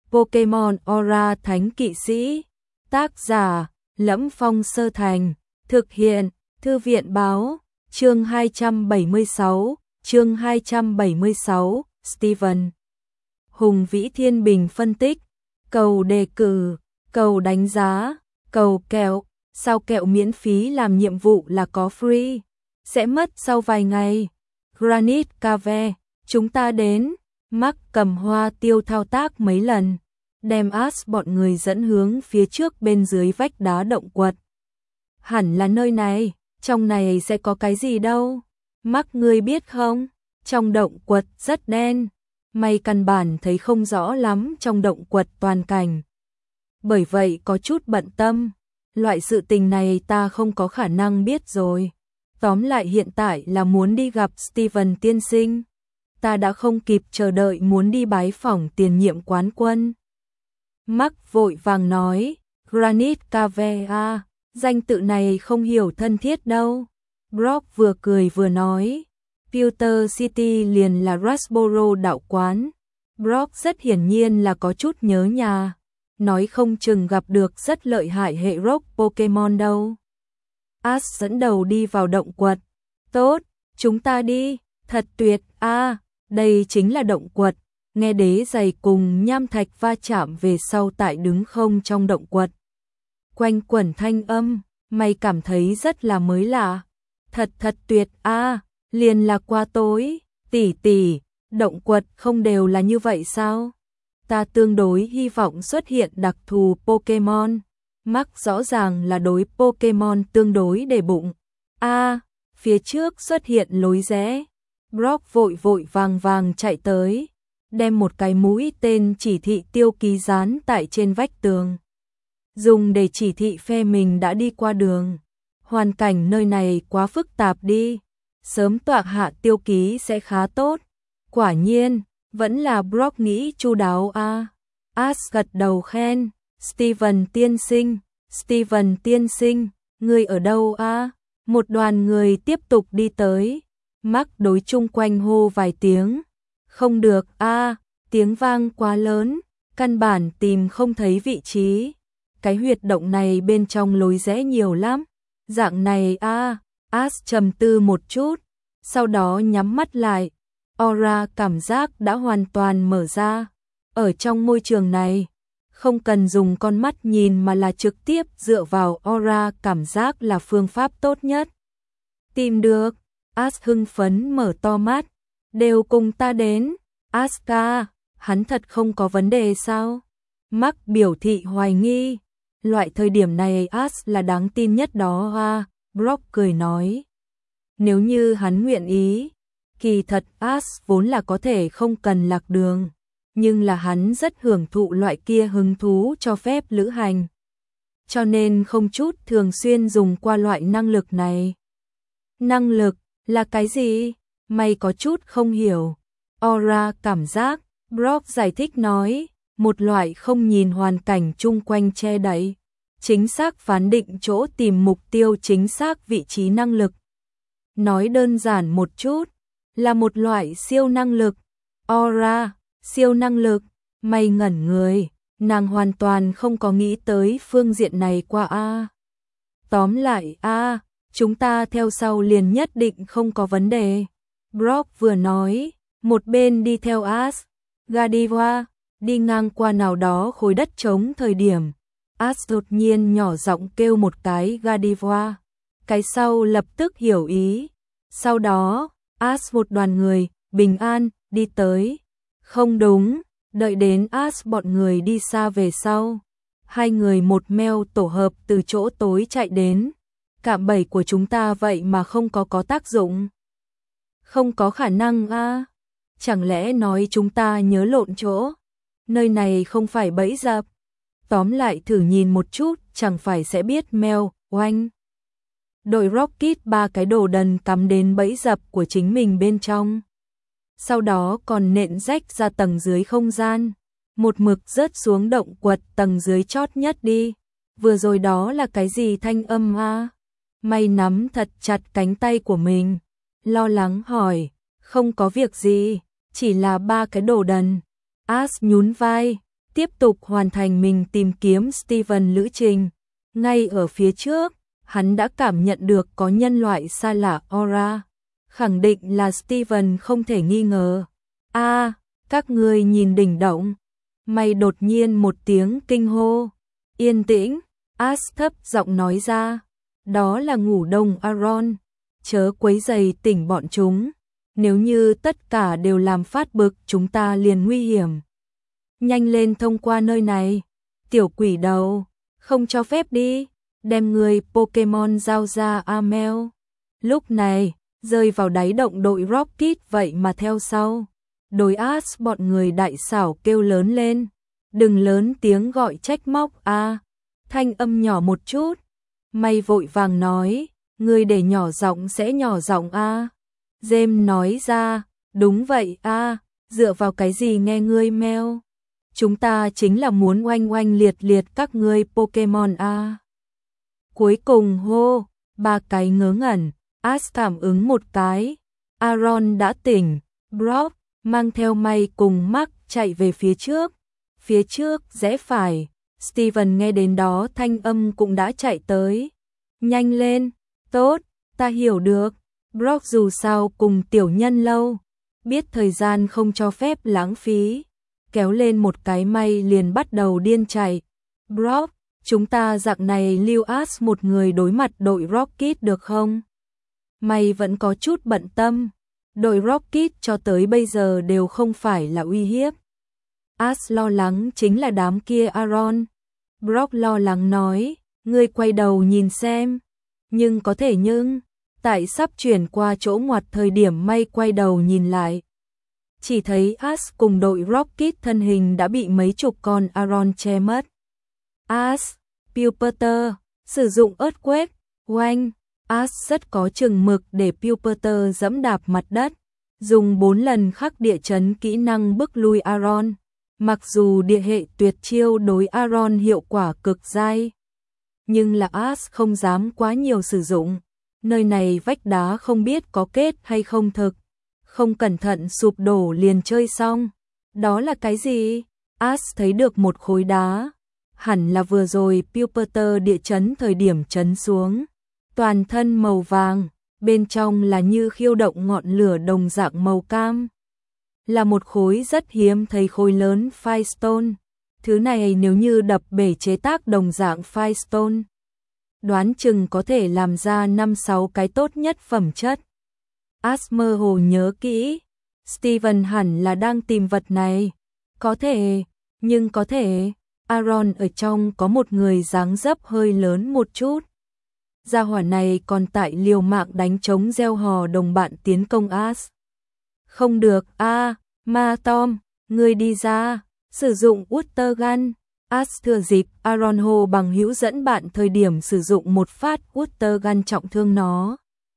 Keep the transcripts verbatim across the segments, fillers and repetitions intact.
Pokemon Aura Thánh Kỵ Sĩ. Tác giả: Lẫm Phong Sơ Thành. Thực hiện: Thư viện báo. Chương hai trăm bảy mươi sáu. Chương hai trăm bảy mươi sáu. Steven. Hùng Vĩ Thiên Bình phân tích. Cầu đề cử, cầu đánh giá, cầu kẹo. Sao kẹo miễn phí làm nhiệm vụ là có free? Sẽ mất sau vài ngày. Granite Cave, chúng ta đến. Mark cầm hoa tiêu thao tác mấy lần, đem Ash bọn người dẫn hướng phía trước bên dưới vách đá động quật. Hẳn là nơi này, trong này sẽ có cái gì đâu. Mark, ngươi biết không, trong động quật rất đen. Mày căn bản thấy không rõ lắm trong động quật toàn cảnh. Bởi vậy có chút bận tâm. Loại sự tình này ta không có khả năng biết rồi. Tóm lại hiện tại là muốn đi gặp Steven tiên sinh. Ta đã không kịp chờ đợi muốn đi bái phỏng tiền nhiệm quán quân. Mark vội vàng nói, Granite Cave à, danh tự này không hiểu thân thiết đâu. Brock vừa cười vừa nói, Pewter City liền là Rasboro đạo quán. Brock rất hiển nhiên là có chút nhớ nhà, nói không chừng gặp được rất lợi hại hệ rock Pokemon đâu. Ash dẫn đầu đi vào động quật. Tốt, chúng ta đi, thật tuyệt, a à, đây chính là động quật. Nghe đế giày cùng nham thạch va chạm về sau tại đứng không trong động quật. Quanh quẩn thanh âm, mày cảm thấy rất là mới lạ. Thật thật tuyệt a à, liền là qua tối, tỷ tỷ, động quật không đều là như vậy sao? Ta tương đối hy vọng xuất hiện đặc thù Pokemon. Mark rõ ràng là đối Pokemon tương đối để bụng. A, à, phía trước xuất hiện lối rẽ. Brock vội vội vàng vàng chạy tới, đem một cái mũi tên chỉ thị tiêu ký dán tại trên vách tường, dùng để chỉ thị phe mình đã đi qua đường. Hoàn cảnh nơi này quá phức tạp đi, sớm tọa hạ tiêu ký sẽ khá tốt. Quả nhiên, vẫn là Brock nghĩ chu đáo a. À. Ash gật đầu khen, Steven tiên sinh, Steven tiên sinh, ngươi ở đâu a? À? Một đoàn người tiếp tục đi tới. Mark đối chung quanh hô vài tiếng. Không được a, à, tiếng vang quá lớn, căn bản tìm không thấy vị trí. Cái huyệt động này bên trong lối rẽ nhiều lắm. Dạng này a, à, Ash trầm tư một chút, sau đó nhắm mắt lại. Aura cảm giác đã hoàn toàn mở ra. Ở trong môi trường này, không cần dùng con mắt nhìn mà là trực tiếp dựa vào aura cảm giác là phương pháp tốt nhất. Tìm được, Ash hưng phấn mở to mắt, đều cùng ta đến. Aska, hắn thật không có vấn đề sao? Mark biểu thị hoài nghi. Loại thời điểm này Ash là đáng tin nhất đó ha, Brock cười nói. Nếu như hắn nguyện ý, kỳ thật Ash vốn là có thể không cần lạc đường, nhưng là hắn rất hưởng thụ loại kia hứng thú cho phép lữ hành. Cho nên không chút thường xuyên dùng qua loại năng lực này. Năng lực là cái gì? Mày có chút không hiểu. Aura cảm giác, Brock giải thích nói, một loại không nhìn hoàn cảnh chung quanh che đậy, chính xác phán định chỗ tìm mục tiêu, chính xác vị trí năng lực. Nói đơn giản một chút, là một loại siêu năng lực. Aura, siêu năng lực, mày ngẩn người, nàng hoàn toàn không có nghĩ tới phương diện này qua a. Tóm lại a, chúng ta theo sau liền nhất định không có vấn đề. Brock vừa nói, một bên đi theo Ash. Godiva, đi ngang qua nào đó khối đất trống thời điểm, Ash đột nhiên nhỏ giọng kêu một cái Godiva. Cái sau lập tức hiểu ý. Sau đó, Ash một đoàn người, bình an, đi tới. Không đúng, đợi đến Ash bọn người đi xa về sau. Hai người một meo tổ hợp từ chỗ tối chạy đến. Cạm bẫy của chúng ta vậy mà không có có tác dụng. Không có khả năng a. À. Chẳng lẽ nói chúng ta nhớ lộn chỗ? Nơi này không phải bẫy dập. Tóm lại thử nhìn một chút, chẳng phải sẽ biết meo, oanh. Đội Rocket ba cái đồ đần cắm đến bẫy dập của chính mình bên trong. Sau đó còn nện rách ra tầng dưới không gian. Một mực rớt xuống động quật tầng dưới chót nhất đi. Vừa rồi đó là cái gì thanh âm a? À? Mày nắm thật chặt cánh tay của mình. Lo lắng hỏi, không có việc gì, chỉ là ba cái đồ đần. Ash nhún vai, tiếp tục hoàn thành mình tìm kiếm Steven lữ trình. Ngay ở phía trước, hắn đã cảm nhận được có nhân loại xa lạ aura, khẳng định là Steven không thể nghi ngờ. A, à, các ngươi nhìn đỉnh động. Mày đột nhiên một tiếng kinh hô. Yên tĩnh, Ash thấp giọng nói ra. Đó là ngủ đông Aaron. Chớ quấy rầy tỉnh bọn chúng. Nếu như tất cả đều làm phát bực chúng ta liền nguy hiểm. Nhanh lên thông qua nơi này. Tiểu quỷ đầu, không cho phép đi. Đem người Pokemon giao ra Amel. Lúc này, rơi vào đáy động đội Rocket vậy mà theo sau. Đối Ash bọn người đại xảo kêu lớn lên. Đừng lớn tiếng gọi trách móc a. À, thanh âm nhỏ một chút. May vội vàng nói, người để nhỏ giọng sẽ nhỏ giọng a. À. James nói ra, đúng vậy a, à, dựa vào cái gì nghe ngươi meo. Chúng ta chính là muốn oanh oanh liệt liệt các ngươi Pokemon a. À. Cuối cùng hô, ba cái ngớ ngẩn, Ash cảm ứng một cái. Aaron đã tỉnh, Brock mang theo May cùng Mark chạy về phía trước. Phía trước rẽ phải, Steven nghe đến đó thanh âm cũng đã chạy tới. Nhanh lên, tốt, ta hiểu được. Brock dù sao cùng tiểu nhân lâu, biết thời gian không cho phép lãng phí. Kéo lên một cái May liền bắt đầu điên chạy. Brock, chúng ta dạng này lưu Ash một người đối mặt đội Rocket được không? May vẫn có chút bận tâm. Đội Rocket cho tới bây giờ đều không phải là uy hiếp. Ash lo lắng chính là đám kia Aaron. Brock lo lắng nói, ngươi quay đầu nhìn xem. Nhưng có thể nhưng, tại sắp chuyển qua chỗ ngoặt thời điểm May quay đầu nhìn lại. Chỉ thấy Ash cùng đội Rocket thân hình đã bị mấy chục con Aaron che mất. Ash, Pupitter, sử dụng Earthquake, oanh. Ash rất có chừng mực để Pupitter dẫm đạp mặt đất. Dùng bốn lần khắc địa chấn kỹ năng bức lui Aaron. Mặc dù địa hệ tuyệt chiêu đối Aaron hiệu quả cực dai, nhưng là Ash không dám quá nhiều sử dụng. Nơi này vách đá không biết có kết hay không thực. Không cẩn thận sụp đổ liền chơi xong. Đó là cái gì? Ash thấy được một khối đá. Hẳn là vừa rồi Pupitter địa chấn thời điểm chấn xuống. Toàn thân màu vàng, bên trong là như khiêu động ngọn lửa đồng dạng màu cam. Là một khối rất hiếm thấy khối lớn Firestone. Thứ này nếu như đập bể chế tác đồng dạng Firestone, đoán chừng có thể làm ra năm sáu cái tốt nhất phẩm chất. Ash mơ hồ nhớ kỹ, Steven hẳn là đang tìm vật này. Có thể, nhưng có thể, Aaron ở trong có một người dáng dấp hơi lớn một chút. Gia hỏa này còn tại liều mạng đánh trống gieo hò đồng bạn tiến công Ash. Không được a, à, Ma Tom, ngươi đi ra, sử dụng Water Gun. Ash thừa dịp Aaron hô bằng hữu dẫn bạn thời điểm sử dụng một phát Water Gun trọng thương nó.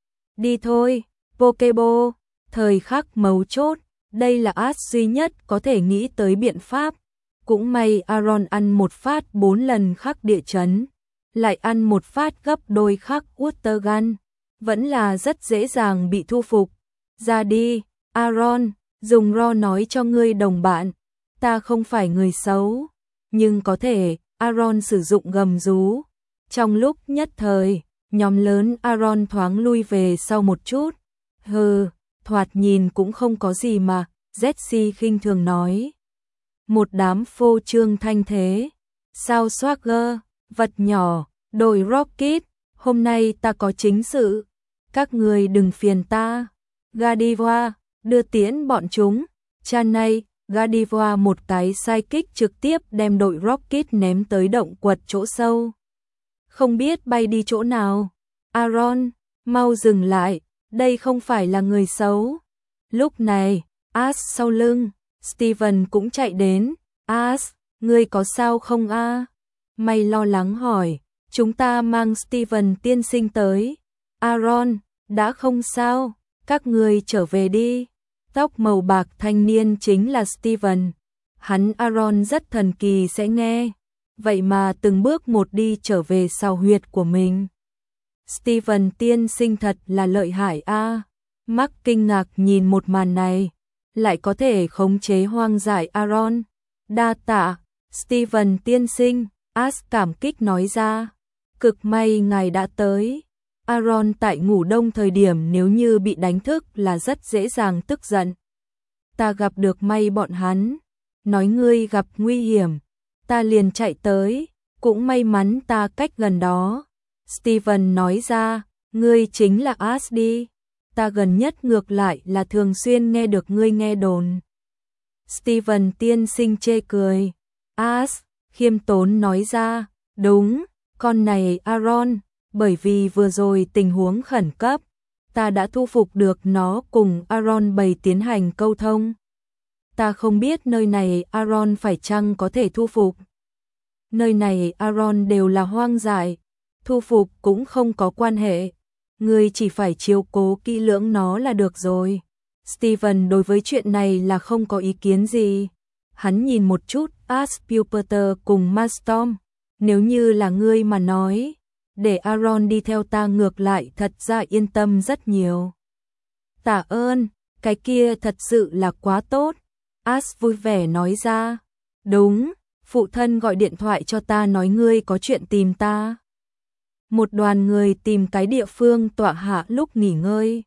Đi thôi, Pokeball, thời khắc mấu chốt, đây là Ash duy nhất có thể nghĩ tới biện pháp. Cũng may Aaron ăn một phát bốn lần khắc địa chấn, lại ăn một phát gấp đôi khắc Water Gun, vẫn là rất dễ dàng bị thu phục. Ra đi, Aaron, dùng ro nói cho ngươi đồng bạn, ta không phải người xấu, nhưng có thể, Aaron sử dụng gầm rú. Trong lúc nhất thời, nhóm lớn Aaron thoáng lui về sau một chút. Hừ, thoạt nhìn cũng không có gì mà, Jessie khinh thường nói. Một đám phô trương thanh thế. Sao Swagger, vật nhỏ, đội Rocket, hôm nay ta có chính sự. Các người đừng phiền ta. Gardevoir, đưa tiễn bọn chúng. Chanay, Gardevoir một cái sai kích trực tiếp đem đội Rocket ném tới động quật chỗ sâu. Không biết bay đi chỗ nào. Aaron, mau dừng lại, đây không phải là người xấu. Lúc này, Ash sau lưng, Steven cũng chạy đến. Ash, ngươi có sao không a? À? May lo lắng hỏi, chúng ta mang Steven tiên sinh tới. Aaron, đã không sao, các ngươi trở về đi. Tóc màu bạc thanh niên chính là Steven. Hắn Aaron rất thần kỳ sẽ nghe. Vậy mà từng bước một đi trở về sao huyệt của mình. Steven tiên sinh thật là lợi hại a. À. Mark kinh ngạc nhìn một màn này. Lại có thể khống chế hoang dại Aaron. Đa tạ, Steven tiên sinh, Ash cảm kích nói ra. Cực may ngài đã tới. Aaron tại ngủ đông thời điểm nếu như bị đánh thức là rất dễ dàng tức giận. Ta gặp được may bọn hắn. Nói ngươi gặp nguy hiểm. Ta liền chạy tới. Cũng may mắn ta cách gần đó. Steven nói ra, ngươi chính là Ash đi. Ta gần nhất ngược lại là thường xuyên nghe được ngươi nghe đồn. Steven tiên sinh chê cười. Ash, khiêm tốn nói ra, đúng, con này Aaron, bởi vì vừa rồi tình huống khẩn cấp, ta đã thu phục được nó cùng Aaron bày tiến hành câu thông. Ta không biết nơi này Aaron phải chăng có thể thu phục. Nơi này Aaron đều là hoang dại, thu phục cũng không có quan hệ. Ngươi chỉ phải chiếu cố kỹ lưỡng nó là được rồi. Steven đối với chuyện này là không có ý kiến gì. Hắn nhìn một chút Ash, Puperter cùng Marstorm. Nếu như là ngươi mà nói, để Aaron đi theo ta ngược lại thật ra yên tâm rất nhiều. Tạ ơn, cái kia thật sự là quá tốt. Ash vui vẻ nói ra. Đúng, phụ thân gọi điện thoại cho ta nói ngươi có chuyện tìm ta. Một đoàn người tìm cái địa phương tọa hạ lúc nghỉ ngơi.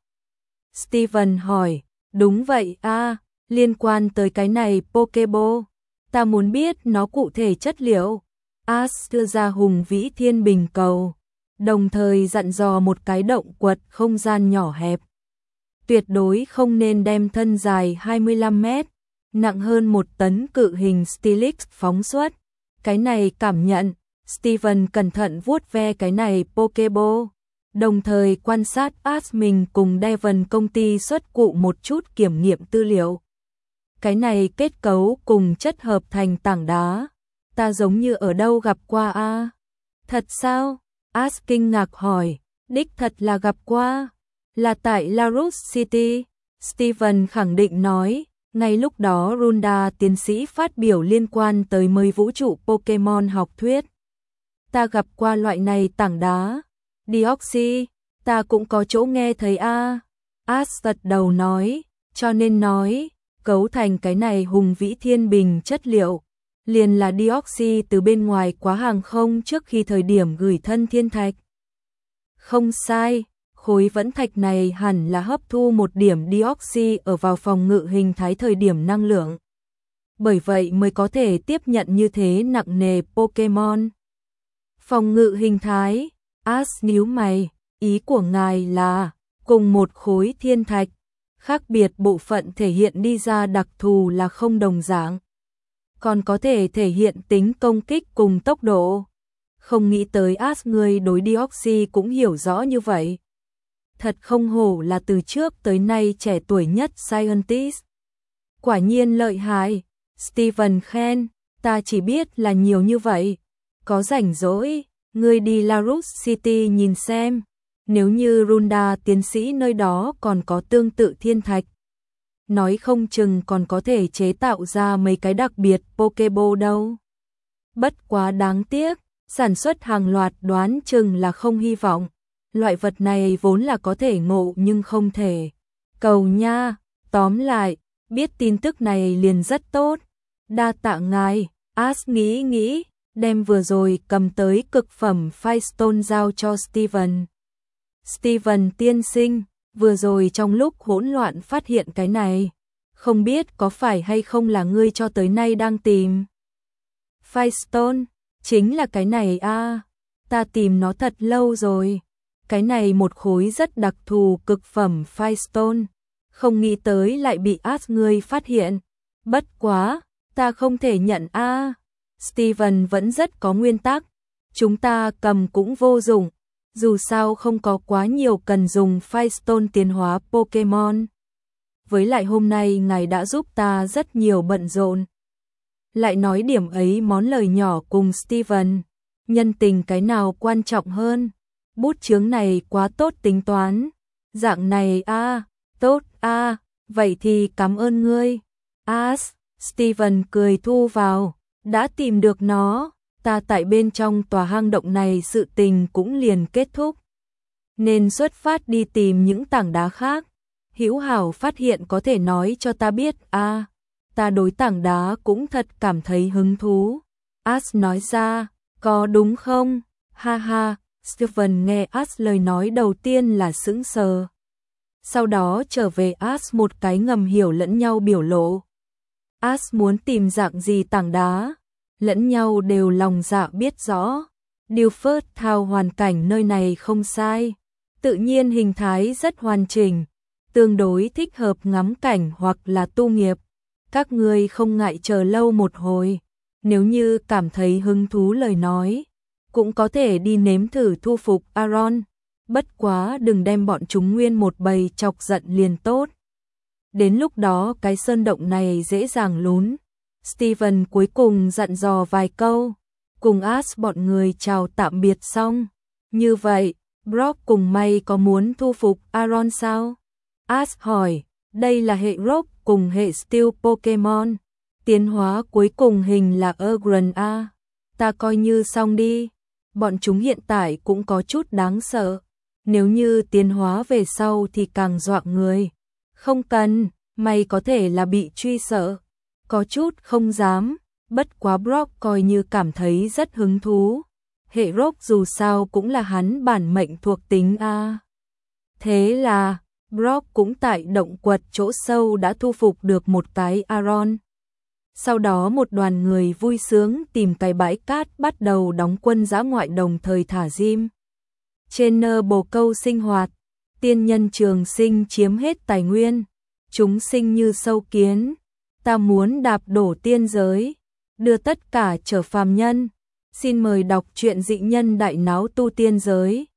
Steven hỏi, đúng vậy a, à, liên quan tới cái này Pokeball, ta muốn biết nó cụ thể chất liệu. Ash đưa ra hùng vĩ thiên bình cầu, đồng thời dặn dò một cái động quật không gian nhỏ hẹp. Tuyệt đối không nên đem thân dài hai mươi lăm mét, nặng hơn một tấn cự hình Steelix phóng xuất. Cái này cảm nhận. Steven cẩn thận vuốt ve cái này Pokeball, đồng thời quan sát Ash mình cùng Devon công ty xuất cụ một chút kiểm nghiệm tư liệu. Cái này kết cấu cùng chất hợp thành tảng đá, ta giống như ở đâu gặp qua a? À? Thật sao? Ash kinh ngạc hỏi, đích thật là gặp qua, là tại Larus City. Steven khẳng định nói, ngay lúc đó Runda tiến sĩ phát biểu liên quan tới mới vũ trụ Pokemon học thuyết. Ta gặp qua loại này tảng đá. Deoxy, ta cũng có chỗ nghe thấy a. À. Ash gật đầu nói, cho nên nói, cấu thành cái này hùng vĩ thiên bình chất liệu, liền là Deoxy từ bên ngoài quá hàng không trước khi thời điểm gửi thân thiên thạch. Không sai, khối vẫn thạch này hẳn là hấp thu một điểm Deoxy ở vào phòng ngự hình thái thời điểm năng lượng. Bởi vậy mới có thể tiếp nhận như thế nặng nề Pokemon. Phòng ngự hình thái, Ash nhíu mày, ý của ngài là, cùng một khối thiên thạch, khác biệt bộ phận thể hiện đi ra đặc thù là không đồng dạng. Còn có thể thể hiện tính công kích cùng tốc độ. Không nghĩ tới Ash người đối Deoxy cũng hiểu rõ như vậy. Thật không hổ là từ trước tới nay trẻ tuổi nhất scientist. Quả nhiên lợi hại, Steven khen, ta chỉ biết là nhiều như vậy. Có rảnh rỗi, ngươi đi Larus City nhìn xem, nếu như Runda tiến sĩ nơi đó còn có tương tự thiên thạch. Nói không chừng còn có thể chế tạo ra mấy cái đặc biệt Pokeball đâu. Bất quá đáng tiếc, sản xuất hàng loạt đoán chừng là không hy vọng. Loại vật này vốn là có thể ngộ nhưng không thể cầu nha. Tóm lại, biết tin tức này liền rất tốt. Đa tạ ngài. Ash nghĩ nghĩ, đem vừa rồi cầm tới cực phẩm Firestone giao cho Steven. Steven tiên sinh, vừa rồi trong lúc hỗn loạn phát hiện cái này, không biết có phải hay không là ngươi cho tới nay đang tìm. Firestone, chính là cái này a, à, ta tìm nó thật lâu rồi. Cái này một khối rất đặc thù cực phẩm Firestone, không nghĩ tới lại bị Ash ngươi phát hiện. Bất quá, ta không thể nhận a. À. Steven vẫn rất có nguyên tắc, chúng ta cầm cũng vô dụng, dù sao không có quá nhiều cần dùng Firestone tiến hóa Pokemon. Với lại hôm nay ngài đã giúp ta rất nhiều bận rộn. Lại nói điểm ấy món lời nhỏ cùng Steven, nhân tình cái nào quan trọng hơn. Bút chướng này quá tốt tính toán. Dạng này a, à, tốt a, à, vậy thì cảm ơn ngươi. Ash, Steven cười thu vào, đã tìm được nó, ta tại bên trong tòa hang động này sự tình cũng liền kết thúc. Nên xuất phát đi tìm những tảng đá khác. Hữu hảo phát hiện có thể nói cho ta biết a, à, ta đối tảng đá cũng thật cảm thấy hứng thú. Ash nói ra, có đúng không? Ha ha, Stephen nghe Ash lời nói đầu tiên là sững sờ. Sau đó trở về Ash một cái ngầm hiểu lẫn nhau biểu lộ. Ash muốn tìm dạng gì tảng đá, lẫn nhau đều lòng dạ biết rõ. Dilford Town hoàn cảnh nơi này không sai, tự nhiên hình thái rất hoàn chỉnh, tương đối thích hợp ngắm cảnh hoặc là tu nghiệp. Các ngươi không ngại chờ lâu một hồi, nếu như cảm thấy hứng thú lời nói, cũng có thể đi nếm thử thu phục Aaron, bất quá đừng đem bọn chúng nguyên một bầy chọc giận liền tốt. Đến lúc đó cái sơn động này dễ dàng lún. Stephen cuối cùng dặn dò vài câu, cùng Ash bọn người chào tạm biệt xong. Như vậy, Brock cùng May có muốn thu phục Aaron sao? Ash hỏi, đây là hệ Rock cùng hệ Steel Pokemon. Tiến hóa cuối cùng hình là Ugran A. Ta coi như xong đi. Bọn chúng hiện tại cũng có chút đáng sợ. Nếu như tiến hóa về sau thì càng dọa người. Không cần, mày có thể là bị truy sợ. Có chút không dám, bất quá Brock coi như cảm thấy rất hứng thú. Hệ Rock dù sao cũng là hắn bản mệnh thuộc tính A. Thế là, Brock cũng tại động quật chỗ sâu đã thu phục được một cái Aaron. Sau đó một đoàn người vui sướng tìm cái bãi cát bắt đầu đóng quân dã ngoại đồng thời thả diêm. Trên nơ bồ câu sinh hoạt, tiên nhân trường sinh chiếm hết tài nguyên. Chúng sinh như sâu kiến, ta muốn đạp đổ tiên giới, đưa tất cả trở phàm nhân. Xin mời đọc truyện Dị Nhân Đại Náo Tu Tiên Giới.